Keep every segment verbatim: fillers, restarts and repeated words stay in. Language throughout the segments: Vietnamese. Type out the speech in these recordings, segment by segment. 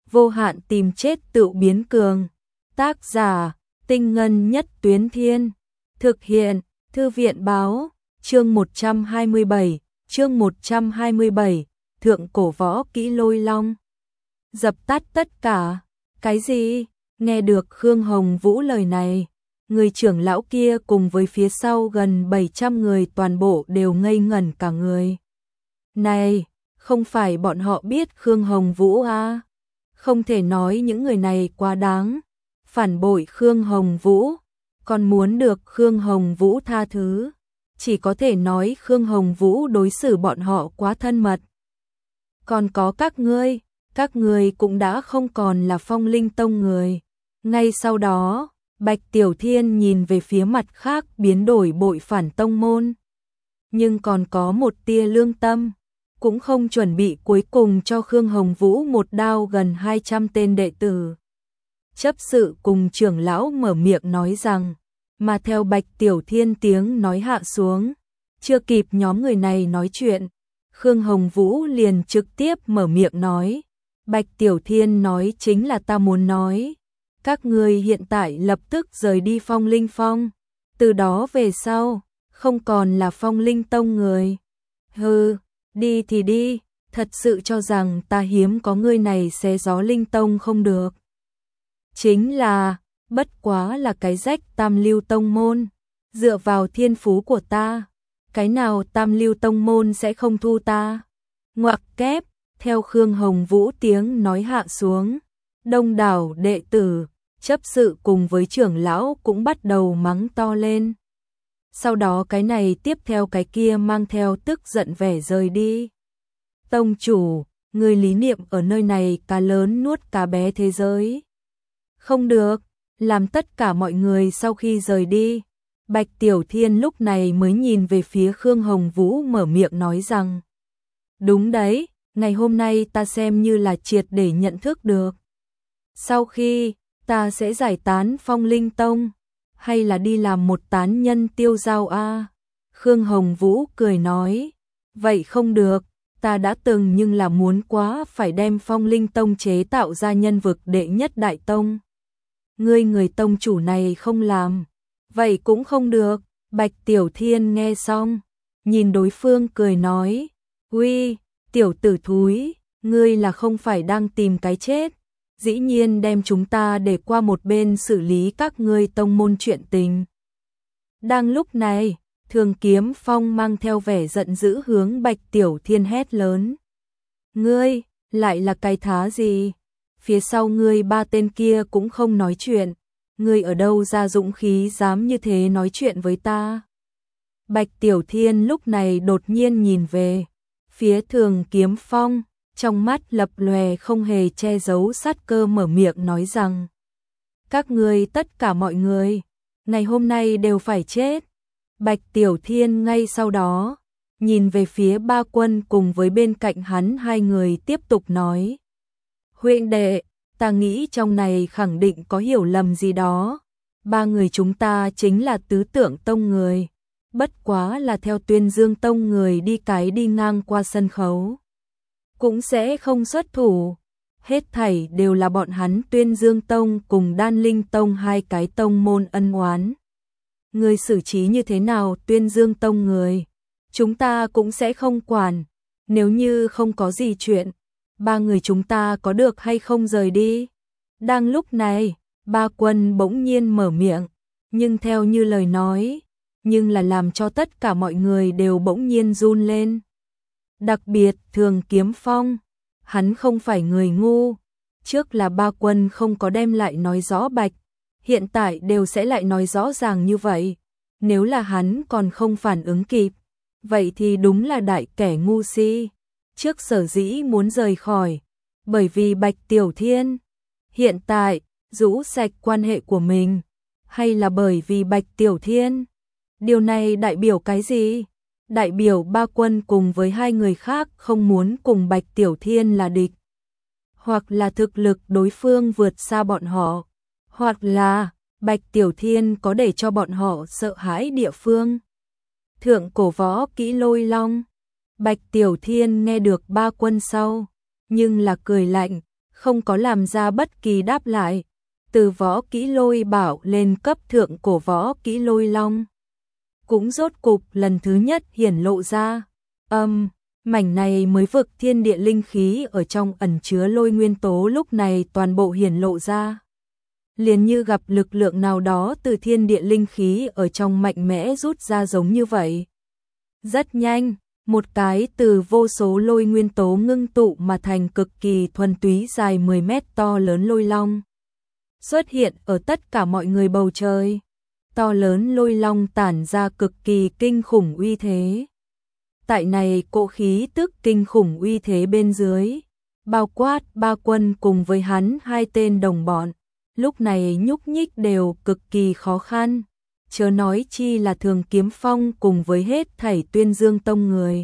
vô hạn tìm chết tự biến cường. Tác giả, Tinh Ngân Nhất Tuyến Thiên. Thực hiện, Thư viện Báo. Chương một trăm hai mươi bảy, chương một trăm hai mươi bảy, Thượng cổ võ kỹ Lôi Long. Dập tắt tất cả. Cái gì? Nghe được Khương Hồng Vũ lời này, người trưởng lão kia cùng với phía sau gần bảy trăm người toàn bộ đều ngây ngẩn cả người. Này, không phải bọn họ biết Khương Hồng Vũ à? Không thể nói những người này quá đáng, phản bội Khương Hồng Vũ, còn muốn được Khương Hồng Vũ tha thứ. Chỉ có thể nói Khương Hồng Vũ đối xử bọn họ quá thân mật. Còn có các ngươi, các ngươi cũng đã không còn là Phong Linh Tông người. Ngay sau đó, Bạch Tiểu Thiên nhìn về phía mặt khác biến đổi bội phản tông môn. Nhưng còn có một tia lương tâm, cũng không chuẩn bị cuối cùng cho Khương Hồng Vũ một đao gần hai trăm tên đệ tử. Chấp sự cùng trưởng lão mở miệng nói rằng, mà theo Bạch Tiểu Thiên tiếng nói hạ xuống, chưa kịp nhóm người này nói chuyện, Khương Hồng Vũ liền trực tiếp mở miệng nói, Bạch Tiểu Thiên nói chính là ta muốn nói. Các ngươi hiện tại lập tức rời đi Phong Linh Phong, từ đó về sau, không còn là Phong Linh Tông người. Hừ, đi thì đi, thật sự cho rằng ta hiếm có ngươi này xé gió Linh Tông không được. Chính là, bất quá là cái rách Tam Lưu Tông môn, dựa vào thiên phú của ta, cái nào Tam Lưu Tông môn sẽ không thu ta. Ngoặc kép, theo Khương Hồng Vũ tiếng nói hạ xuống, đông đảo đệ tử, chấp sự cùng với trưởng lão cũng bắt đầu mắng to lên. Sau đó cái này tiếp theo cái kia mang theo tức giận vẻ rời đi. Tông chủ, người lý niệm ở nơi này cá lớn nuốt cá bé thế giới. Không được, làm tất cả mọi người sau khi rời đi. Bạch Tiểu Thiên lúc này mới nhìn về phía Khương Hồng Vũ mở miệng nói rằng, đúng đấy, ngày hôm nay ta xem như là triệt để nhận thức được. Sau khi, ta sẽ giải tán Phong Linh Tông, hay là đi làm một tán nhân tiêu dao a? Khương Hồng Vũ cười nói, vậy không được, ta đã từng nhưng là muốn quá phải đem Phong Linh Tông chế tạo ra nhân vực đệ nhất đại tông. Ngươi người tông chủ này không làm, vậy cũng không được. Bạch Tiểu Thiên nghe xong, nhìn đối phương cười nói, uy, tiểu tử thúi, ngươi là không phải đang tìm cái chết, dĩ nhiên đem chúng ta để qua một bên xử lý các ngươi tông môn chuyện tình. Đang lúc này, Thường Kiếm Phong mang theo vẻ giận dữ hướng Bạch Tiểu Thiên hét lớn. Ngươi, lại là cái thá gì? Phía sau ngươi ba tên kia cũng không nói chuyện, ngươi ở đâu ra dũng khí dám như thế nói chuyện với ta? Bạch Tiểu Thiên lúc này đột nhiên nhìn về phía Thường Kiếm Phong, trong mắt lập lòe không hề che giấu sát cơ mở miệng nói rằng, các ngươi tất cả mọi người, ngày hôm nay đều phải chết. Bạch Tiểu Thiên ngay sau đó, nhìn về phía ba quân cùng với bên cạnh hắn hai người tiếp tục nói, huynh đệ, ta nghĩ trong này khẳng định có hiểu lầm gì đó, ba người chúng ta chính là tứ tượng tông người, bất quá là theo Tuyên Dương Tông người đi cái đi ngang qua sân khấu, cũng sẽ không xuất thủ, hết thảy đều là bọn hắn Tuyên Dương Tông cùng Đan Linh Tông hai cái tông môn ân oán. Người xử trí như thế nào Tuyên Dương Tông người, chúng ta cũng sẽ không quản, nếu như không có gì chuyện, ba người chúng ta có được hay không rời đi. Đang lúc này, ba quân bỗng nhiên mở miệng, nhưng theo như lời nói, nhưng là làm cho tất cả mọi người đều bỗng nhiên run lên. Đặc biệt Thường Kiếm Phong, hắn không phải người ngu, trước là ba quân không có đem lại nói rõ bạch, hiện tại đều sẽ lại nói rõ ràng như vậy, nếu là hắn còn không phản ứng kịp, vậy thì đúng là đại kẻ ngu si. Trước sở dĩ muốn rời khỏi, bởi vì Bạch Tiểu Thiên, hiện tại, rũ sạch quan hệ của mình, hay là bởi vì Bạch Tiểu Thiên? Điều này đại biểu cái gì? Đại biểu ba quân cùng với hai người khác không muốn cùng Bạch Tiểu Thiên là địch, hoặc là thực lực đối phương vượt xa bọn họ, hoặc là Bạch Tiểu Thiên có để cho bọn họ sợ hãi địa phương. Thượng cổ võ kỹ Lôi Long. Bạch Tiểu Thiên nghe được ba quân sau, nhưng là cười lạnh, không có làm ra bất kỳ đáp lại. Từ võ kỹ lôi bảo lên cấp thượng cổ võ kỹ lôi long, cũng rốt cục lần thứ nhất hiển lộ ra. Âm, um, mảnh này mới vực thiên địa linh khí ở trong ẩn chứa lôi nguyên tố lúc này toàn bộ hiển lộ ra. Liền như gặp lực lượng nào đó từ thiên địa linh khí ở trong mạnh mẽ rút ra giống như vậy. Rất nhanh, một cái từ vô số lôi nguyên tố ngưng tụ mà thành cực kỳ thuần túy dài mười mét to lớn lôi long xuất hiện ở tất cả mọi người bầu trời. To lớn lôi long tản ra cực kỳ kinh khủng uy thế. Tại này cỗ khí tức kinh khủng uy thế bên dưới, bao quát ba quân cùng với hắn hai tên đồng bọn, lúc này nhúc nhích đều cực kỳ khó khăn, chớ nói chi là Thường Kiếm Phong cùng với hết thảy Tuyên Dương Tông người.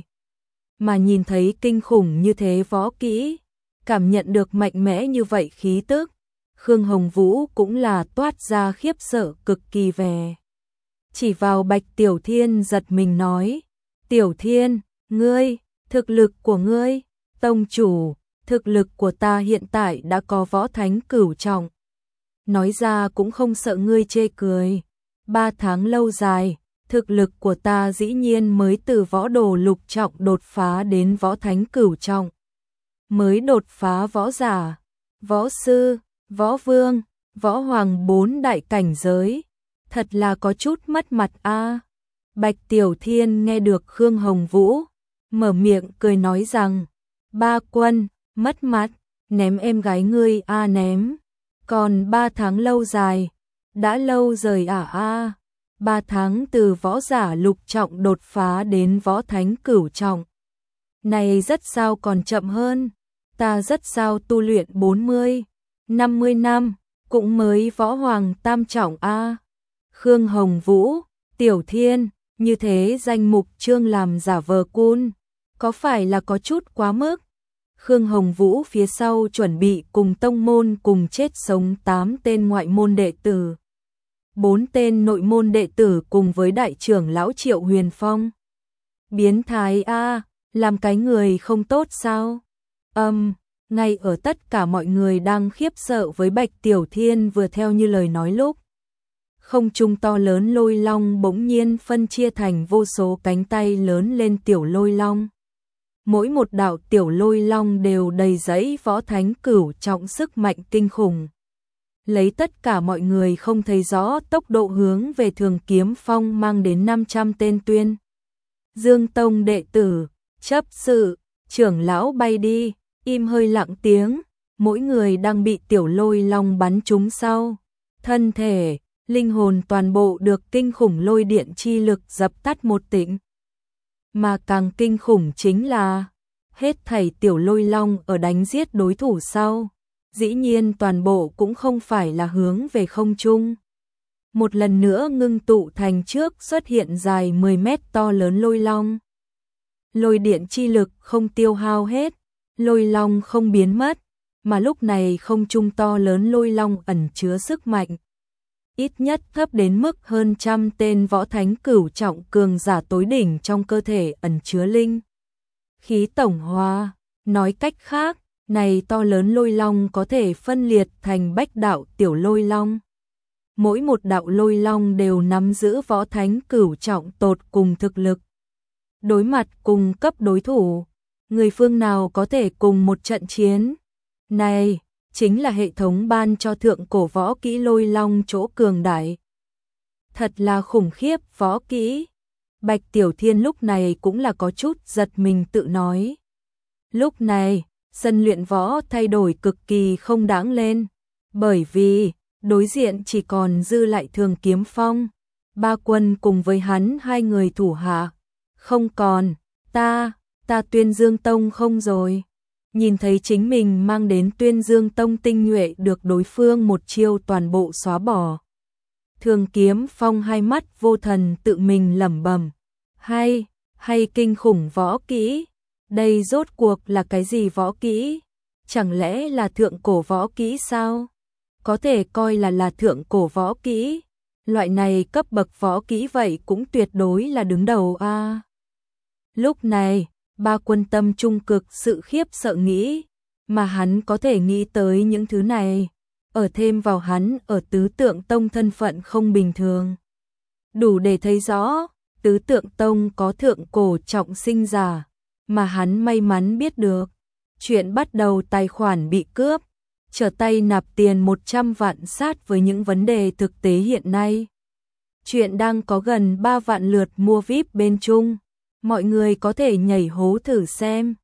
Mà nhìn thấy kinh khủng như thế võ kỹ, cảm nhận được mạnh mẽ như vậy khí tức, Khương Hồng Vũ cũng là toát ra khiếp sợ cực kỳ vẻ. Chỉ vào Bạch Tiểu Thiên giật mình nói, Tiểu Thiên, ngươi, thực lực của ngươi, tông chủ, thực lực của ta hiện tại đã có võ thánh cửu trọng. Nói ra cũng không sợ ngươi chê cười. Ba tháng lâu dài, thực lực của ta dĩ nhiên mới từ võ đồ lục trọng đột phá đến võ thánh cửu trọng. Mới đột phá võ giả, võ sư, võ vương, võ hoàng bốn đại cảnh giới. Thật là có chút mất mặt a. À. Bạch Tiểu Thiên nghe được Khương Hồng Vũ mở miệng cười nói rằng, ba quân, mất mặt, ném em gái ngươi a à ném. Còn ba tháng lâu dài, đã lâu rời à a. À. Ba tháng từ võ giả lục trọng đột phá đến võ thánh cửu trọng. Này rất sao còn chậm hơn, ta rất sao tu luyện bốn mươi, năm mươi năm, cũng mới võ hoàng tam trọng a. À. Khương Hồng Vũ, Tiểu Thiên, như thế danh mục chương làm giả vờ cun, có phải là có chút quá mức? Khương Hồng Vũ phía sau chuẩn bị cùng tông môn cùng chết sống tám tên ngoại môn đệ tử, bốn tên nội môn đệ tử cùng với đại trưởng lão Triệu Huyền Phong. Biến thái a, à, làm cái người không tốt sao? Âm, um, ngay ở tất cả mọi người đang khiếp sợ với Bạch Tiểu Thiên vừa theo như lời nói lúc, không trung to lớn lôi long bỗng nhiên phân chia thành vô số cánh tay lớn lên tiểu lôi long. Mỗi một đạo tiểu lôi long đều đầy dẫy võ thánh cửu trọng sức mạnh kinh khủng. Lấy tất cả mọi người không thấy rõ tốc độ hướng về Thường Kiếm Phong mang đến năm trăm tên Tuyên Dương Tông đệ tử, chấp sự, trưởng lão bay đi, im hơi lặng tiếng, mỗi người đang bị tiểu lôi long bắn trúng sau. Thân thể, linh hồn toàn bộ được kinh khủng lôi điện chi lực dập tắt một tĩnh. Mà càng kinh khủng chính là, hết thảy tiểu lôi long ở đánh giết đối thủ sau, dĩ nhiên toàn bộ cũng không phải là hướng về không trung. Một lần nữa ngưng tụ thành trước xuất hiện dài mười mét to lớn lôi long. Lôi điện chi lực không tiêu hao hết, lôi long không biến mất, mà lúc này không trung to lớn lôi long ẩn chứa sức mạnh. Ít nhất thấp đến mức hơn trăm tên võ thánh cửu trọng cường giả tối đỉnh trong cơ thể ẩn chứa linh khí tổng hòa. Nói cách khác, này to lớn lôi long có thể phân liệt thành bách đạo tiểu lôi long. Mỗi một đạo lôi long đều nắm giữ võ thánh cửu trọng tột cùng thực lực. Đối mặt cùng cấp đối thủ, người phương nào có thể cùng một trận chiến. Này chính là hệ thống ban cho thượng cổ võ kỹ lôi long chỗ cường đại. Thật là khủng khiếp võ kỹ. Bạch Tiểu Thiên lúc này cũng là có chút giật mình tự nói. Lúc này, sân luyện võ thay đổi cực kỳ không đáng lên. Bởi vì, đối diện chỉ còn dư lại Thường Kiếm Phong. Ba quân cùng với hắn hai người thủ hạ. Không còn, ta, ta Tuyên Dương Tông không rồi. Nhìn thấy chính mình mang đến Tuyên Dương Tông tinh nhuệ được đối phương một chiêu toàn bộ xóa bỏ. Thường Kiếm Phong hai mắt vô thần tự mình lẩm bẩm, hay, hay kinh khủng võ kỹ, đây rốt cuộc là cái gì võ kỹ? Chẳng lẽ là thượng cổ võ kỹ sao? Có thể coi là là thượng cổ võ kỹ, loại này cấp bậc võ kỹ vậy cũng tuyệt đối là đứng đầu a. À. Lúc này, ba quân tâm trung cực sự khiếp sợ nghĩ, mà hắn có thể nghĩ tới những thứ này, ở thêm vào hắn ở tứ tượng tông thân phận không bình thường. Đủ để thấy rõ, tứ tượng tông có thượng cổ trọng sinh giả, mà hắn may mắn biết được. Chuyện bắt đầu tài khoản bị cướp, trở tay nạp tiền một trăm vạn sát với những vấn đề thực tế hiện nay. Chuyện đang có gần ba vạn lượt mua vi ai pi bên Trung, mọi người có thể nhảy hố thử xem.